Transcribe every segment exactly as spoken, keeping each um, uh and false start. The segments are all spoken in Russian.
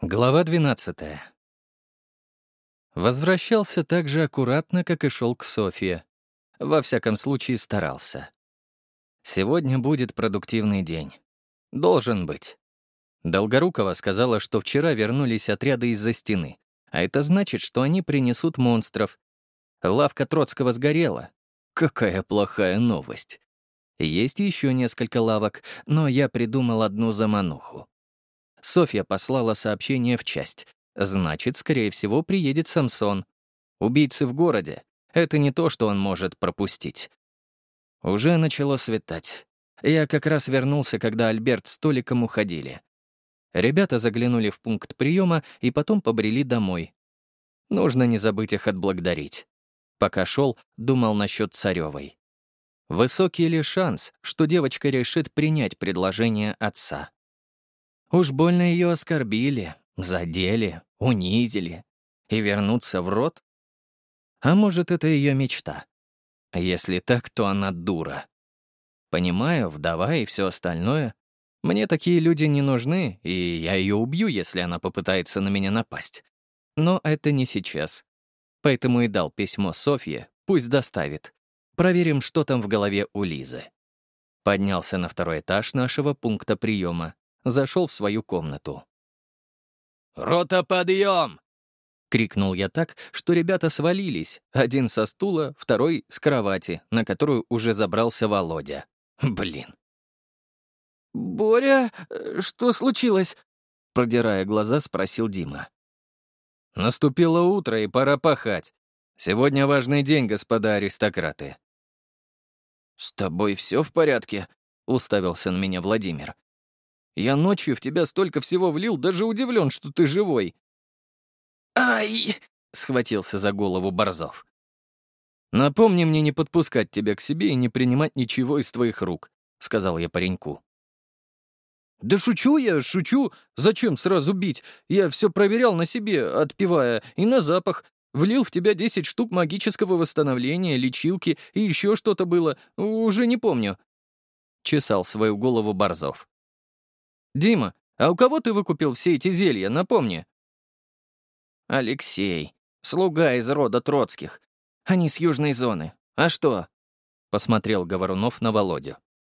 Глава двенадцатая. Возвращался так же аккуратно, как и шел к Софье. Во всяком случае, старался. Сегодня будет продуктивный день. Должен быть. Долгорукова сказала, что вчера вернулись отряды из-за стены, а это значит, что они принесут монстров. Лавка Троцкого сгорела. Какая плохая новость. Есть еще несколько лавок, но я придумал одну замануху. Софья послала сообщение в часть. Значит, скорее всего, приедет Самсон. Убийцы в городе — это не то, что он может пропустить. Уже начало светать. Я как раз вернулся, когда Альберт с Толиком уходили. Ребята заглянули в пункт приема и потом побрели домой. Нужно не забыть их отблагодарить. Пока шел, думал насчет Царевой. Высокий ли шанс, что девочка решит принять предложение отца? Уж больно ее оскорбили, задели, унизили. И вернуться в род? А может, это ее мечта? Если так, то она дура. Понимаю, вдова и все остальное. Мне такие люди не нужны, и я ее убью, если она попытается на меня напасть. Но это не сейчас. Поэтому и дал письмо Софье, пусть доставит. Проверим, что там в голове у Лизы. Поднялся на второй этаж нашего пункта приема. Зашел в свою комнату. «Рота, подъем!» — крикнул я так, что ребята свалились, один со стула, второй — с кровати, на которую уже забрался Володя. Блин. «Боря, что случилось?» — продирая глаза, спросил Дима. «Наступило утро, и пора пахать. Сегодня важный день, господа аристократы». «С тобой все в порядке?» — уставился на меня Владимир. «Я ночью в тебя столько всего влил, даже удивлен, что ты живой». «Ай!» — схватился за голову Борзов. «Напомни мне не подпускать тебя к себе и не принимать ничего из твоих рук», — сказал я пареньку. «Да шучу я, шучу. Зачем сразу бить? Я все проверял на себе, отпивая, и на запах. Влил в тебя десять штук магического восстановления, лечилки и еще что-то было. Уже не помню». Чесал свою голову Борзов. «Дима, а у кого ты выкупил все эти зелья, напомни?» «Алексей, слуга из рода Троцких. Они с южной зоны. А что?» — посмотрел Говорунов на Володю.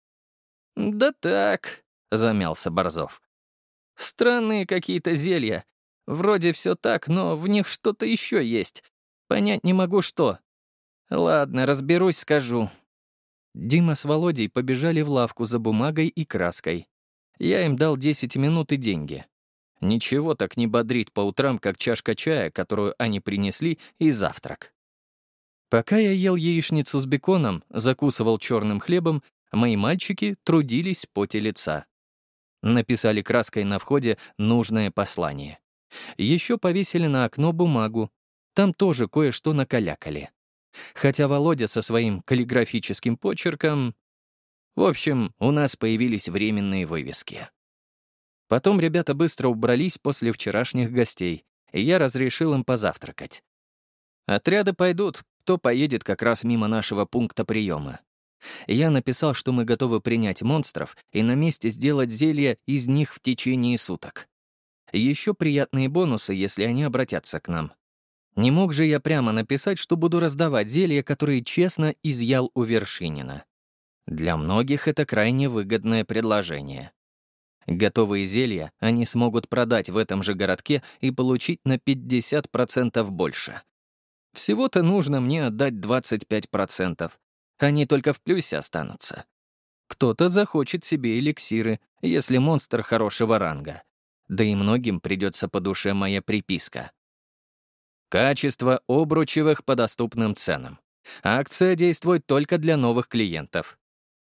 «Да так», — замялся Борзов. «Странные какие-то зелья. Вроде все так, но в них что-то еще есть. Понять не могу, что. Ладно, разберусь, скажу». Дима с Володей побежали в лавку за бумагой и краской. Я им дал десять минут и деньги. Ничего так не бодрит по утрам, как чашка чая, которую они принесли, и завтрак. Пока я ел яичницу с беконом, закусывал черным хлебом, мои мальчики трудились в поте лица. Написали краской на входе нужное послание. Еще повесили на окно бумагу. Там тоже кое-что накалякали. Хотя Володя со своим каллиграфическим почерком... В общем, у нас появились временные вывески. Потом ребята быстро убрались после вчерашних гостей, и я разрешил им позавтракать. Отряды пойдут, кто поедет как раз мимо нашего пункта приема. Я написал, что мы готовы принять монстров и на месте сделать зелье из них в течение суток. Еще приятные бонусы, если они обратятся к нам. Не мог же я прямо написать, что буду раздавать зелья, которые честно изъял у Вершинина. Для многих это крайне выгодное предложение. Готовые зелья они смогут продать в этом же городке и получить на пятьдесят процентов больше. Всего-то нужно мне отдать двадцать пять процентов. Они только в плюсе останутся. Кто-то захочет себе эликсиры, если монстр хорошего ранга. Да и многим придется по душе моя приписка. Качество обручевых по доступным ценам. Акция действует только для новых клиентов.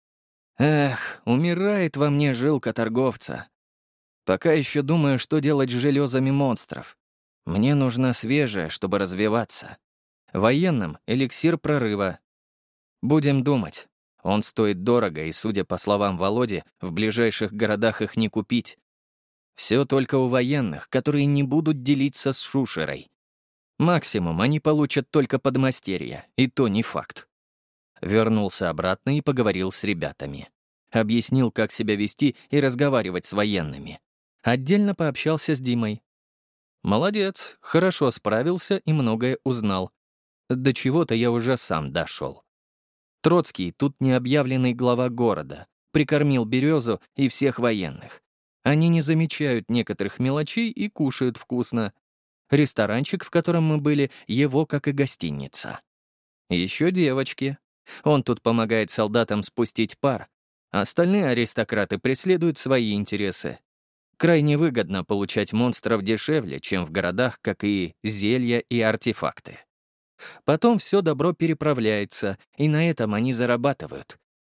Эх, умирает во мне жилка торговца. Пока еще думаю, что делать с железами монстров. Мне нужна свежая, чтобы развиваться. Военным — эликсир прорыва. Будем думать. Он стоит дорого, и, судя по словам Володи, в ближайших городах их не купить. Все только у военных, которые не будут делиться с Шушерой. Максимум они получат только подмастерья, и то не факт. Вернулся обратно и поговорил с ребятами. Объяснил, как себя вести и разговаривать с военными. Отдельно пообщался с Димой. Молодец, хорошо справился и многое узнал. До чего-то я уже сам дошел. Троцкий тут необъявленный глава города, прикормил Березу и всех военных. Они не замечают некоторых мелочей и кушают вкусно. Ресторанчик, в котором мы были, его как и гостиница. Еще девочки. Он тут помогает солдатам спустить пар. Остальные аристократы преследуют свои интересы. Крайне выгодно получать монстров дешевле, чем в городах, как и зелья и артефакты. Потом все добро переправляется, и на этом они зарабатывают.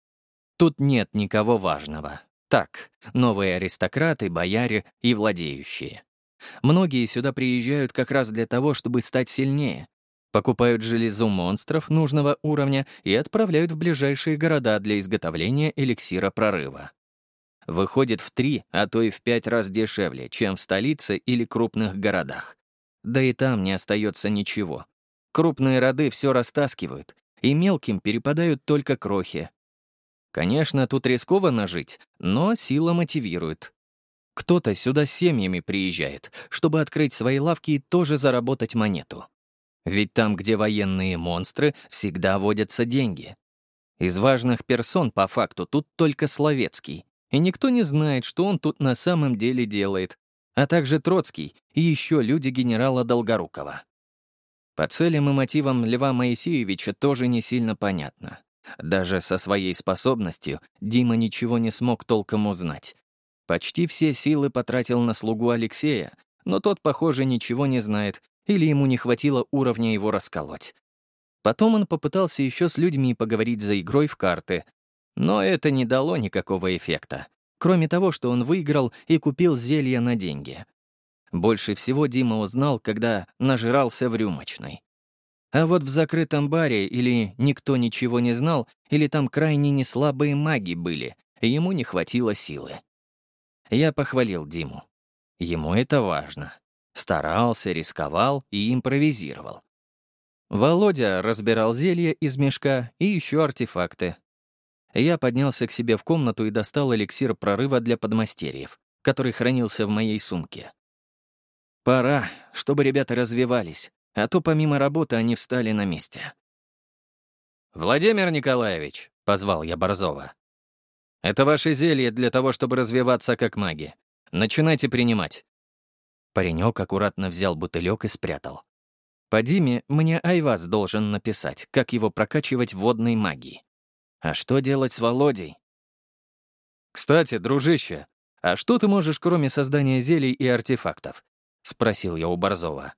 Тут нет никого важного. Так, новые аристократы, бояре и владеющие. Многие сюда приезжают как раз для того, чтобы стать сильнее. Покупают железу монстров нужного уровня и отправляют в ближайшие города для изготовления эликсира прорыва. Выходит в три, а то и в пять раз дешевле, чем в столице или крупных городах. Да и там не остается ничего. Крупные роды все растаскивают, и мелким перепадают только крохи. Конечно, тут рискованно жить, но сила мотивирует. Кто-то сюда с семьями приезжает, чтобы открыть свои лавки и тоже заработать монету. Ведь там, где военные монстры, всегда водятся деньги. Из важных персон, по факту, тут только Словецкий, и никто не знает, что он тут на самом деле делает, а также Троцкий и еще люди генерала Долгорукова. По целям и мотивам Льва Моисеевича тоже не сильно понятно. Даже со своей способностью Дима ничего не смог толком узнать. Почти все силы потратил на слугу Алексея, но тот, похоже, ничего не знает, или ему не хватило уровня его расколоть. Потом он попытался еще с людьми поговорить за игрой в карты, но это не дало никакого эффекта, кроме того, что он выиграл и купил зелье на деньги. Больше всего Дима узнал, когда нажирался в рюмочной. А вот в закрытом баре или никто ничего не знал, или там крайне неслабые маги были, и ему не хватило силы. Я похвалил Диму. Ему это важно. Старался, рисковал и импровизировал. Володя разбирал зелья из мешка и еще артефакты. Я поднялся к себе в комнату и достал эликсир прорыва для подмастерьев, который хранился в моей сумке. Пора, чтобы ребята развивались, а то помимо работы они встали на месте. «Владимир Николаевич», — позвал я Борзова, — «это ваше зелье для того, чтобы развиваться как маги. Начинайте принимать». Паренек аккуратно взял бутылек и спрятал. По Диме мне Айваз должен написать, как его прокачивать водной магией. А что делать с Володей? «Кстати, дружище, а что ты можешь, кроме создания зелий и артефактов?» — спросил я у Борзова.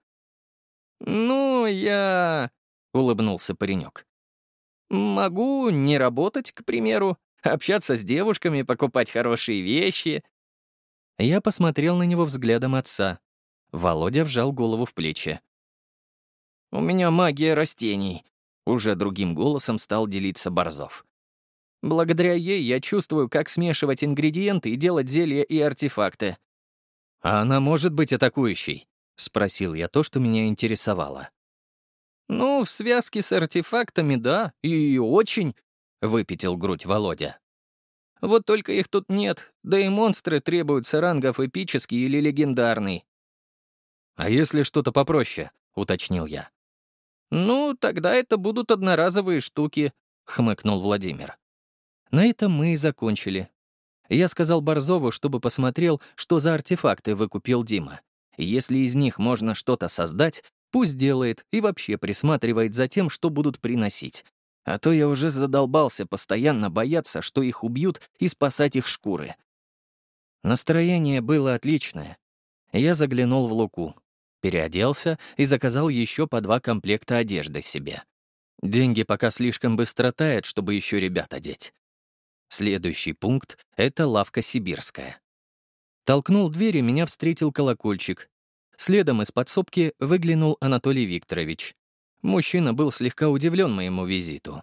«Ну, я...» — улыбнулся паренек. «Могу не работать, к примеру, общаться с девушками, покупать хорошие вещи». Я посмотрел на него взглядом отца. Володя вжал голову в плечи. «У меня магия растений», — уже другим голосом стал делиться Борзов. «Благодаря ей я чувствую, как смешивать ингредиенты и делать зелья и артефакты». «А она может быть атакующей?» — спросил я то, что меня интересовало. «Ну, в связке с артефактами, да, и очень», — выпятил грудь Володя. «Вот только их тут нет, да и монстры требуются рангов эпический или легендарный». «А если что-то попроще?» — уточнил я. «Ну, тогда это будут одноразовые штуки», — хмыкнул Владимир. На этом мы и закончили. Я сказал Борзову, чтобы посмотрел, что за артефакты выкупил Дима. Если из них можно что-то создать, пусть делает и вообще присматривает за тем, что будут приносить. А то я уже задолбался постоянно бояться, что их убьют, и спасать их шкуры. Настроение было отличное. Я заглянул в Луку, переоделся и заказал еще по два комплекта одежды себе. Деньги пока слишком быстро тают, чтобы еще ребят одеть. Следующий пункт — это лавка сибирская. Толкнул дверь, и меня встретил колокольчик. Следом из подсобки выглянул Анатолий Викторович. Мужчина был слегка удивлен моему визиту.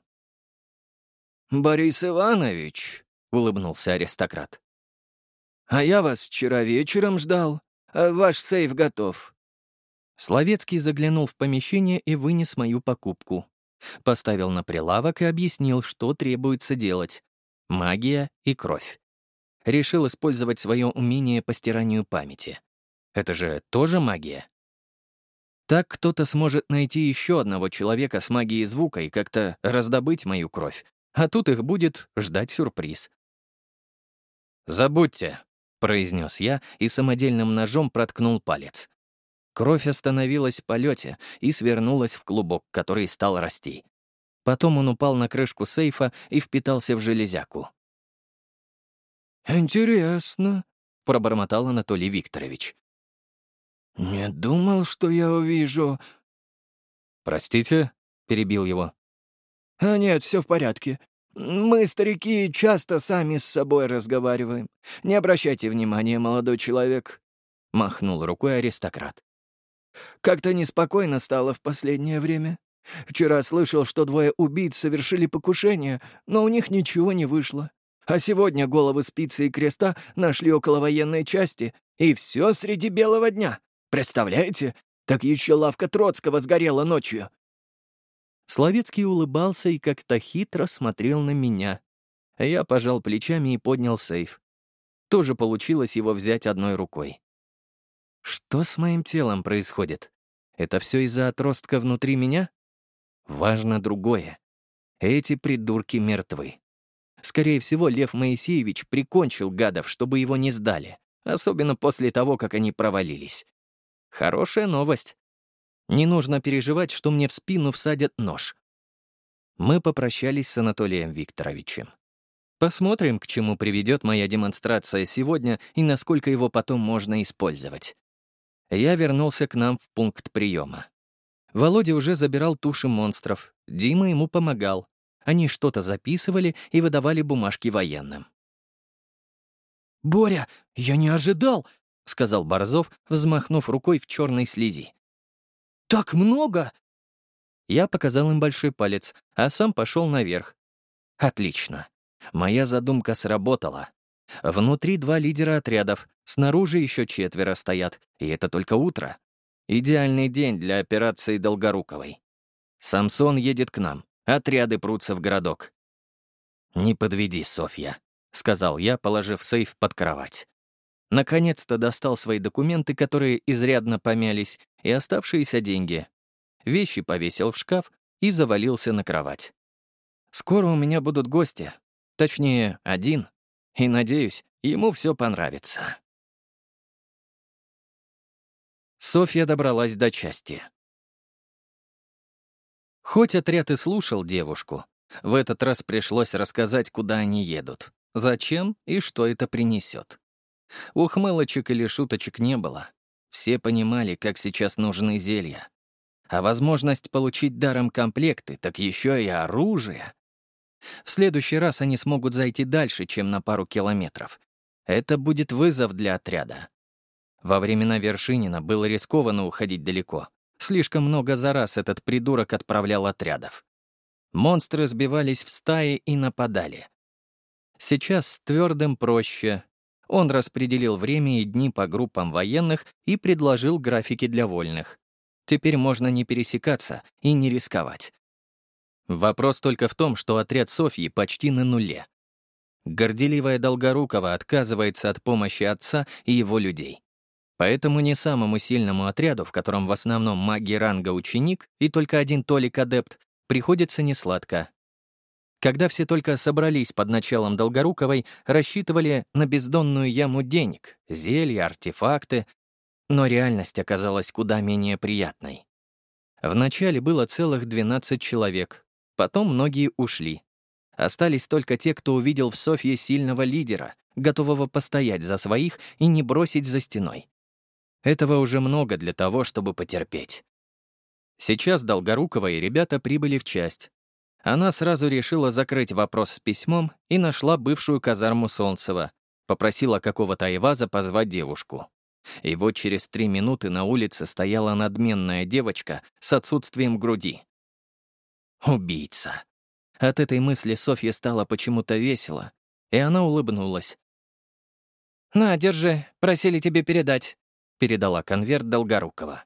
«Борис Иванович», — улыбнулся аристократ, — «а я вас вчера вечером ждал. Ваш сейф готов». Словецкий заглянул в помещение и вынес мою покупку. Поставил на прилавок и объяснил, что требуется делать. Магия и кровь. Решил использовать свое умение по стиранию памяти. Это же тоже магия. Так кто-то сможет найти еще одного человека с магией звука и как-то раздобыть мою кровь. А тут их будет ждать сюрприз. «Забудьте», — произнес я и самодельным ножом проткнул палец. Кровь остановилась в полете и свернулась в клубок, который стал расти. Потом он упал на крышку сейфа и впитался в железяку. «Интересно», — пробормотал Анатолий Викторович. «Не думал, что я увижу...» «Простите?» — перебил его. «А нет, все в порядке. Мы, старики, часто сами с собой разговариваем. Не обращайте внимания, молодой человек», — махнул рукой аристократ. «Как-то неспокойно стало в последнее время. Вчера слышал, что двое убийц совершили покушение, но у них ничего не вышло. А сегодня головы Спицы и Креста нашли около военной части, и все среди белого дня. Представляете? Так еще лавка Троцкого сгорела ночью». Словецкий улыбался и как-то хитро смотрел на меня. Я пожал плечами и поднял сейф. Тоже получилось его взять одной рукой. Что с моим телом происходит? Это все из-за отростка внутри меня? Важно другое. Эти придурки мертвы. Скорее всего, Лев Моисеевич прикончил гадов, чтобы его не сдали, особенно после того, как они провалились. Хорошая новость. Не нужно переживать, что мне в спину всадят нож. Мы попрощались с Анатолием Викторовичем. Посмотрим, к чему приведет моя демонстрация сегодня и насколько его потом можно использовать. Я вернулся к нам в пункт приема. Володя уже забирал туши монстров, Дима ему помогал. Они что-то записывали и выдавали бумажки военным. «Боря, я не ожидал!» — сказал Борзов, взмахнув рукой в черной слизи. «Так много!» Я показал им большой палец, а сам пошел наверх. Отлично. Моя задумка сработала. Внутри два лидера отрядов, снаружи еще четверо стоят, и это только утро. Идеальный день для операции Долгоруковой. Самсон едет к нам, отряды прутся в городок. «Не подведи, Софья», — сказал я, положив сейф под кровать. Наконец-то достал свои документы, которые изрядно помялись, и оставшиеся деньги. Вещи повесил в шкаф и завалился на кровать. Скоро у меня будут гости, точнее, один, и, надеюсь, ему все понравится. Софья добралась до части. Хоть отряд и слушал девушку, в этот раз пришлось рассказать, куда они едут, зачем и что это принесет. Ухмылочек или шуточек не было. Все понимали, как сейчас нужны зелья. А возможность получить даром комплекты, так еще и оружие. В следующий раз они смогут зайти дальше, чем на пару километров. Это будет вызов для отряда. Во времена Вершинина было рискованно уходить далеко. Слишком много за раз этот придурок отправлял отрядов. Монстры сбивались в стаи и нападали. Сейчас с Твердым проще. Он распределил время и дни по группам военных и предложил графики для вольных. Теперь можно не пересекаться и не рисковать. Вопрос только в том, что отряд Софьи почти на нуле. Горделивая Долгорукова отказывается от помощи отца и его людей. Поэтому не самому сильному отряду, в котором в основном маги ранга ученик и только один Толик-адепт, приходится несладко. Когда все только собрались под началом Долгоруковой, рассчитывали на бездонную яму денег, зелья, артефакты, но реальность оказалась куда менее приятной. Вначале было целых двенадцать человек, потом многие ушли. Остались только те, кто увидел в Софье сильного лидера, готового постоять за своих и не бросить за стеной. Этого уже много для того, чтобы потерпеть. Сейчас Долгорукова и ребята прибыли в часть. Она сразу решила закрыть вопрос с письмом и нашла бывшую казарму Солнцева, попросила какого-то Айваза позвать девушку. И вот через три минуты на улице стояла надменная девочка с отсутствием груди. Убийца. От этой мысли Софье стало почему-то весело, и она улыбнулась. «На, держи, просили тебе передать», — передала конверт Долгорукова.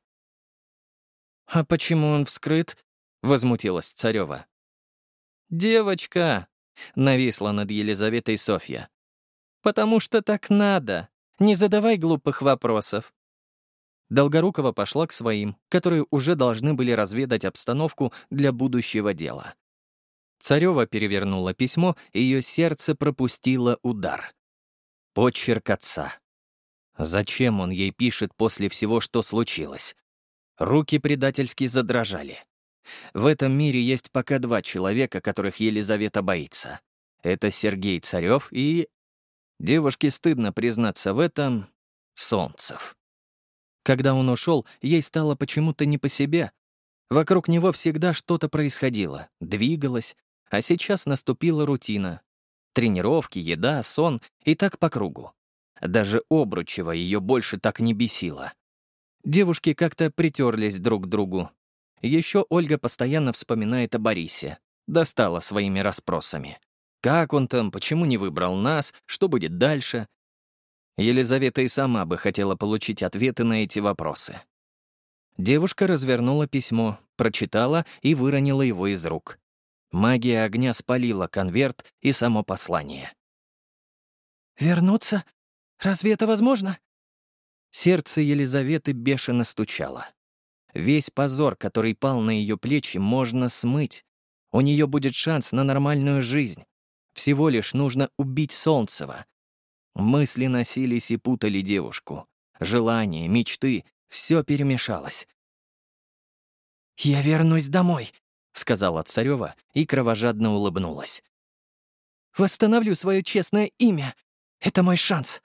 «А почему он вскрыт?» — возмутилась Царева. «Девочка!» — нависла над Елизаветой Софья. «Потому что так надо. Не задавай глупых вопросов». Долгорукова пошла к своим, которые уже должны были разведать обстановку для будущего дела. Царёва перевернула письмо, и ее сердце пропустило удар. Почерк отца. Зачем он ей пишет после всего, что случилось? Руки предательски задрожали. В этом мире есть пока два человека, которых Елизавета боится. Это Сергей Царёв и... Девушке стыдно признаться в этом... Солнцев. Когда он ушел, ей стало почему-то не по себе. Вокруг него всегда что-то происходило, двигалось, а сейчас наступила рутина. Тренировки, еда, сон и так по кругу. Даже Обручева ее больше так не бесило. Девушки как-то притерлись друг к другу. Еще Ольга постоянно вспоминает о Борисе. Достала своими расспросами. Как он там, почему не выбрал нас, что будет дальше? Елизавета и сама бы хотела получить ответы на эти вопросы. Девушка развернула письмо, прочитала и выронила его из рук. Магия огня спалила конверт и само послание. «Вернуться? Разве это возможно?» Сердце Елизаветы бешено стучало. Весь позор, который пал на ее плечи, можно смыть. У нее будет шанс на нормальную жизнь. Всего лишь нужно убить Солнцева. Мысли носились и путали девушку. Желания, мечты — все перемешалось. «Я вернусь домой», — сказала Царёва и кровожадно улыбнулась. «Восстановлю свое честное имя. Это мой шанс».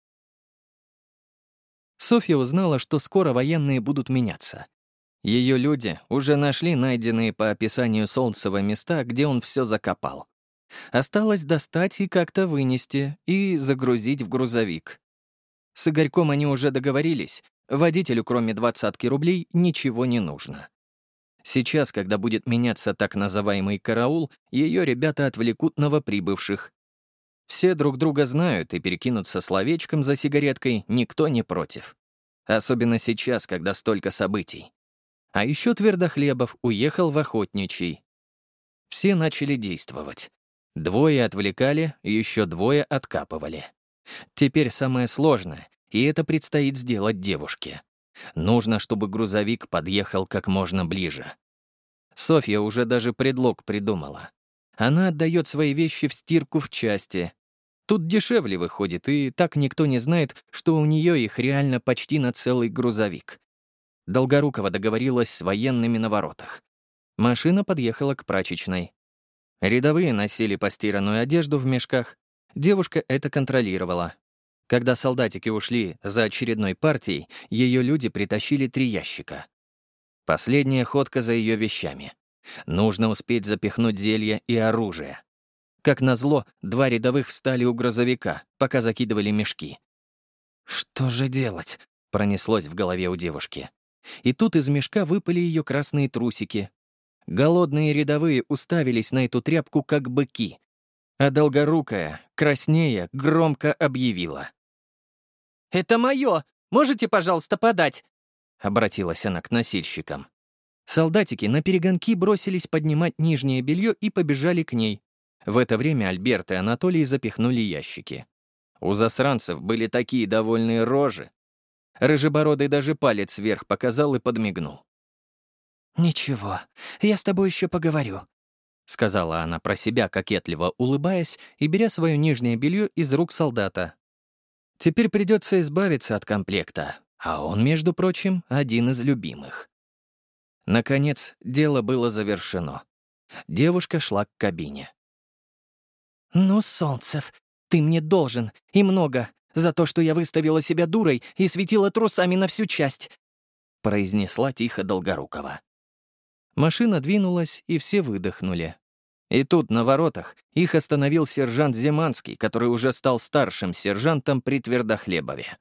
Софья узнала, что скоро военные будут меняться. Ее люди уже нашли найденные по описанию Солнцева места, где он все закопал. Осталось достать и как-то вынести, и загрузить в грузовик. С Игорьком они уже договорились, водителю, кроме двадцатки рублей, ничего не нужно. Сейчас, когда будет меняться так называемый караул, ее ребята отвлекут новоприбывших. Все друг друга знают, и перекинуться словечком за сигареткой никто не против. Особенно сейчас, когда столько событий. А еще Твердохлебов уехал в Охотничий. Все начали действовать. Двое отвлекали, еще двое откапывали. Теперь самое сложное, и это предстоит сделать девушке. Нужно, чтобы грузовик подъехал как можно ближе. Софья уже даже предлог придумала. Она отдает свои вещи в стирку в части. Тут дешевле выходит, и так никто не знает, что у нее их реально почти на целый грузовик. Долгорукова договорилась с военными на воротах. Машина подъехала к прачечной. Рядовые носили постиранную одежду в мешках. Девушка это контролировала. Когда солдатики ушли за очередной партией, ее люди притащили три ящика. Последняя ходка за ее вещами. Нужно успеть запихнуть зелья и оружие. Как назло, два рядовых встали у грузовика, пока закидывали мешки. «Что же делать?» — пронеслось в голове у девушки. И тут из мешка выпали ее красные трусики. Голодные рядовые уставились на эту тряпку, как быки. А долгорукая, краснея, громко объявила. «Это мое! Можете, пожалуйста, подать?» — обратилась она к носильщикам. Солдатики наперегонки бросились поднимать нижнее белье и побежали к ней. В это время Альберт и Анатолий запихнули ящики. У засранцев были такие довольные рожи. Рыжебородый даже палец вверх показал и подмигнул. «Ничего, я с тобой еще поговорю», — сказала она про себя, кокетливо улыбаясь и беря свое нижнее белье из рук солдата. Теперь придется избавиться от комплекта, а он, между прочим, один из любимых. Наконец, дело было завершено. Девушка шла к кабине. «Ну, Солнцев, ты мне должен, и много, за то, что я выставила себя дурой и светила трусами на всю часть», — произнесла тихо Долгорукова. Машина двинулась, и все выдохнули. И тут, на воротах, их остановил сержант Зиманский, который уже стал старшим сержантом при Твердохлебове.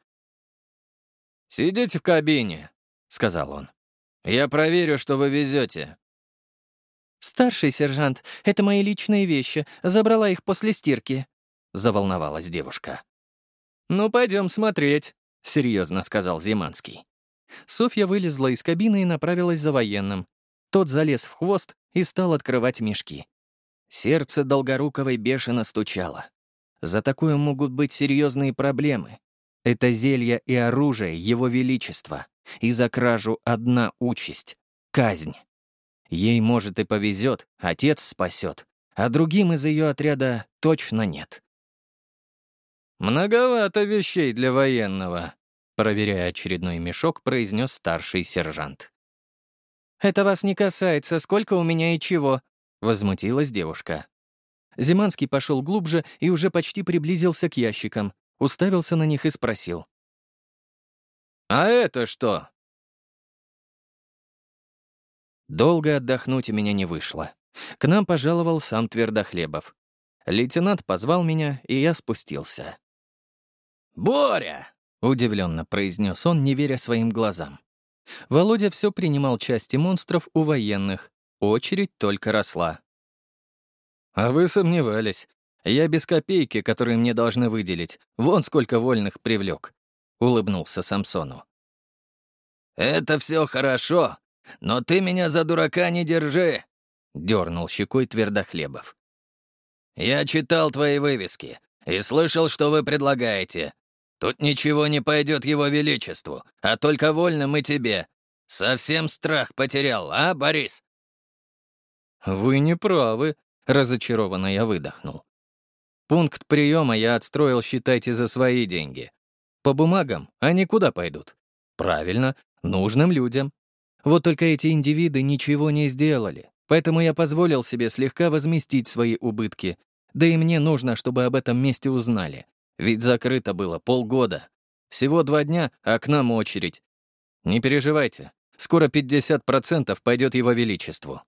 «Сидите в кабине», — сказал он. «Я проверю, что вы везете». «Старший сержант, это мои личные вещи, забрала их после стирки», — заволновалась девушка. «Ну, пойдем смотреть», — серьезно сказал Зиманский. Софья вылезла из кабины и направилась за военным. Тот залез в хвост и стал открывать мешки. Сердце Долгоруковой бешено стучало. За такое могут быть серьезные проблемы. Это зелья и оружие Его Величества. И за кражу одна участь — казнь. Ей, может, и повезет, отец спасет, а другим из ее отряда точно нет. «Многовато вещей для военного», — проверяя очередной мешок, произнес старший сержант. «Это вас не касается, сколько у меня и чего», — возмутилась девушка. Зиманский пошел глубже и уже почти приблизился к ящикам, уставился на них и спросил. «А это что?» Долго отдохнуть у меня не вышло. К нам пожаловал сам Твердохлебов. Лейтенант позвал меня, и я спустился. «Боря!» — удивленно произнес он, не веря своим глазам. Володя все принимал части монстров у военных. Очередь только росла. «А вы сомневались. Я без копейки, которые мне должны выделить. Вон сколько вольных привлек», — улыбнулся Самсону. «Это все хорошо, но ты меня за дурака не держи», — дернул щекой Твердохлебов. «Я читал твои вывески и слышал, что вы предлагаете. Тут ничего не пойдет его величеству, а только вольным и тебе. Совсем страх потерял, а, Борис?» «Вы не правы», — разочарованно я выдохнул. «Пункт приема я отстроил, считайте, за свои деньги. По бумагам они куда пойдут? Правильно, нужным людям. Вот только эти индивиды ничего не сделали, поэтому я позволил себе слегка возместить свои убытки. Да и мне нужно, чтобы об этом месте узнали. Ведь закрыто было полгода. Всего два дня, а к нам очередь. Не переживайте, скоро пятьдесят процентов пойдет его величеству».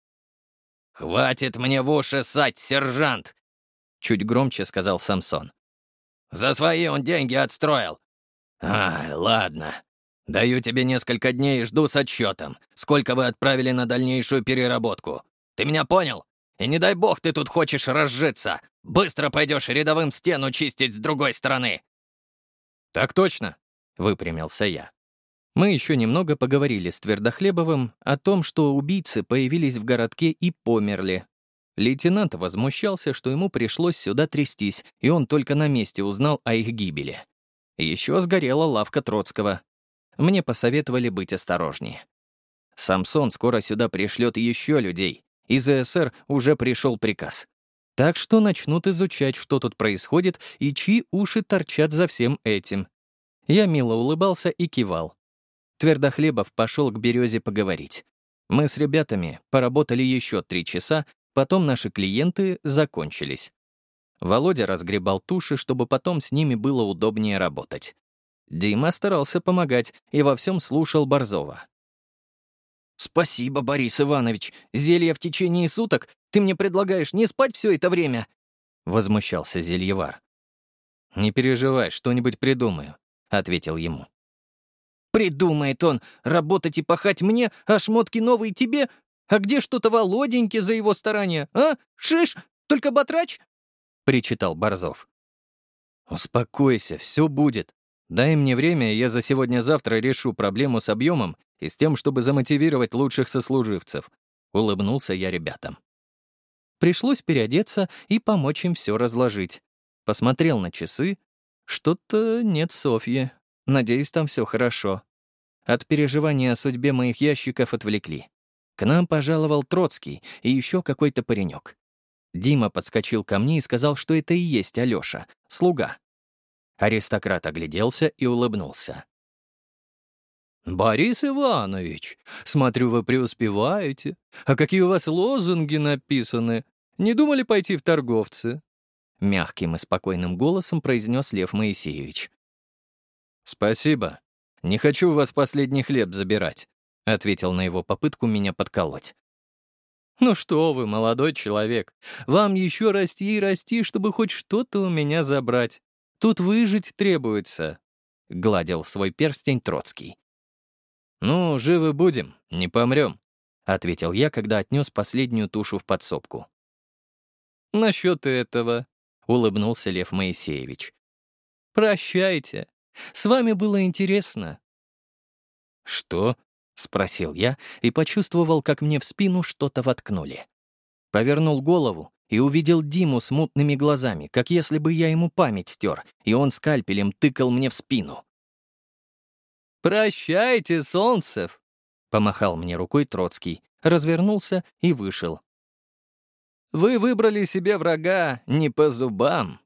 «Хватит мне в уши ссать, сержант!» — чуть громче сказал Самсон. «За свои он деньги отстроил. А, ладно. Даю тебе несколько дней и жду с отчетом, сколько вы отправили на дальнейшую переработку. Ты меня понял? И не дай бог ты тут хочешь разжиться. Быстро пойдешь рядовым стену чистить с другой стороны». «Так точно», — выпрямился я. Мы еще немного поговорили с Твердохлебовым о том, что убийцы появились в городке и померли. Лейтенант возмущался, что ему пришлось сюда трястись, и он только на месте узнал о их гибели. Еще сгорела лавка Троцкого. Мне посоветовали быть осторожнее. Самсон скоро сюда пришлет еще людей. Из ЭСР уже пришел приказ. Так что начнут изучать, что тут происходит и чьи уши торчат за всем этим. Я мило улыбался и кивал. Твердохлебов пошел к Березе поговорить. Мы с ребятами поработали еще три часа, потом наши клиенты закончились. Володя разгребал туши, чтобы потом с ними было удобнее работать. Дима старался помогать и во всем слушал Борзова. «Спасибо, Борис Иванович. Зелье в течение суток? Ты мне предлагаешь не спать все это время?» — возмущался зельевар. «Не переживай, что-нибудь придумаю», — ответил ему. «Придумает он работать и пахать мне, а шмотки новые тебе? А где что-то Володеньке за его старания, а? Шиш, только батрач?» — причитал Борзов. «Успокойся, все будет. Дай мне время, и я за сегодня-завтра решу проблему с объемом и с тем, чтобы замотивировать лучших сослуживцев», — улыбнулся я ребятам. Пришлось переодеться и помочь им все разложить. Посмотрел на часы. Что-то нет Софьи. Надеюсь, там все хорошо. От переживания о судьбе моих ящиков отвлекли. К нам пожаловал Троцкий и еще какой-то паренек. Дима подскочил ко мне и сказал, что это и есть Алёша, слуга. Аристократ огляделся и улыбнулся. «Борис Иванович, смотрю, вы преуспеваете. А какие у вас лозунги написаны? Не думали пойти в торговцы?» Мягким и спокойным голосом произнес Лев Моисеевич. «Спасибо. Не хочу у вас последний хлеб забирать», — ответил на его попытку меня подколоть. «Ну что вы, молодой человек, вам еще расти и расти, чтобы хоть что-то у меня забрать. Тут выжить требуется», — гладил свой перстень Троцкий. «Ну, живы будем, не помрем», — ответил я, когда отнес последнюю тушу в подсобку. «Насчет этого», — улыбнулся Лев Моисеевич. «Прощайте. С вами было интересно». «Что?» — спросил я и почувствовал, как мне в спину что-то воткнули. Повернул голову и увидел Диму с мутными глазами, как если бы я ему память стер, и он скальпелем тыкал мне в спину. «Прощайте, Солнцев!» — помахал мне рукой Троцкий, развернулся и вышел. «Вы выбрали себе врага не по зубам».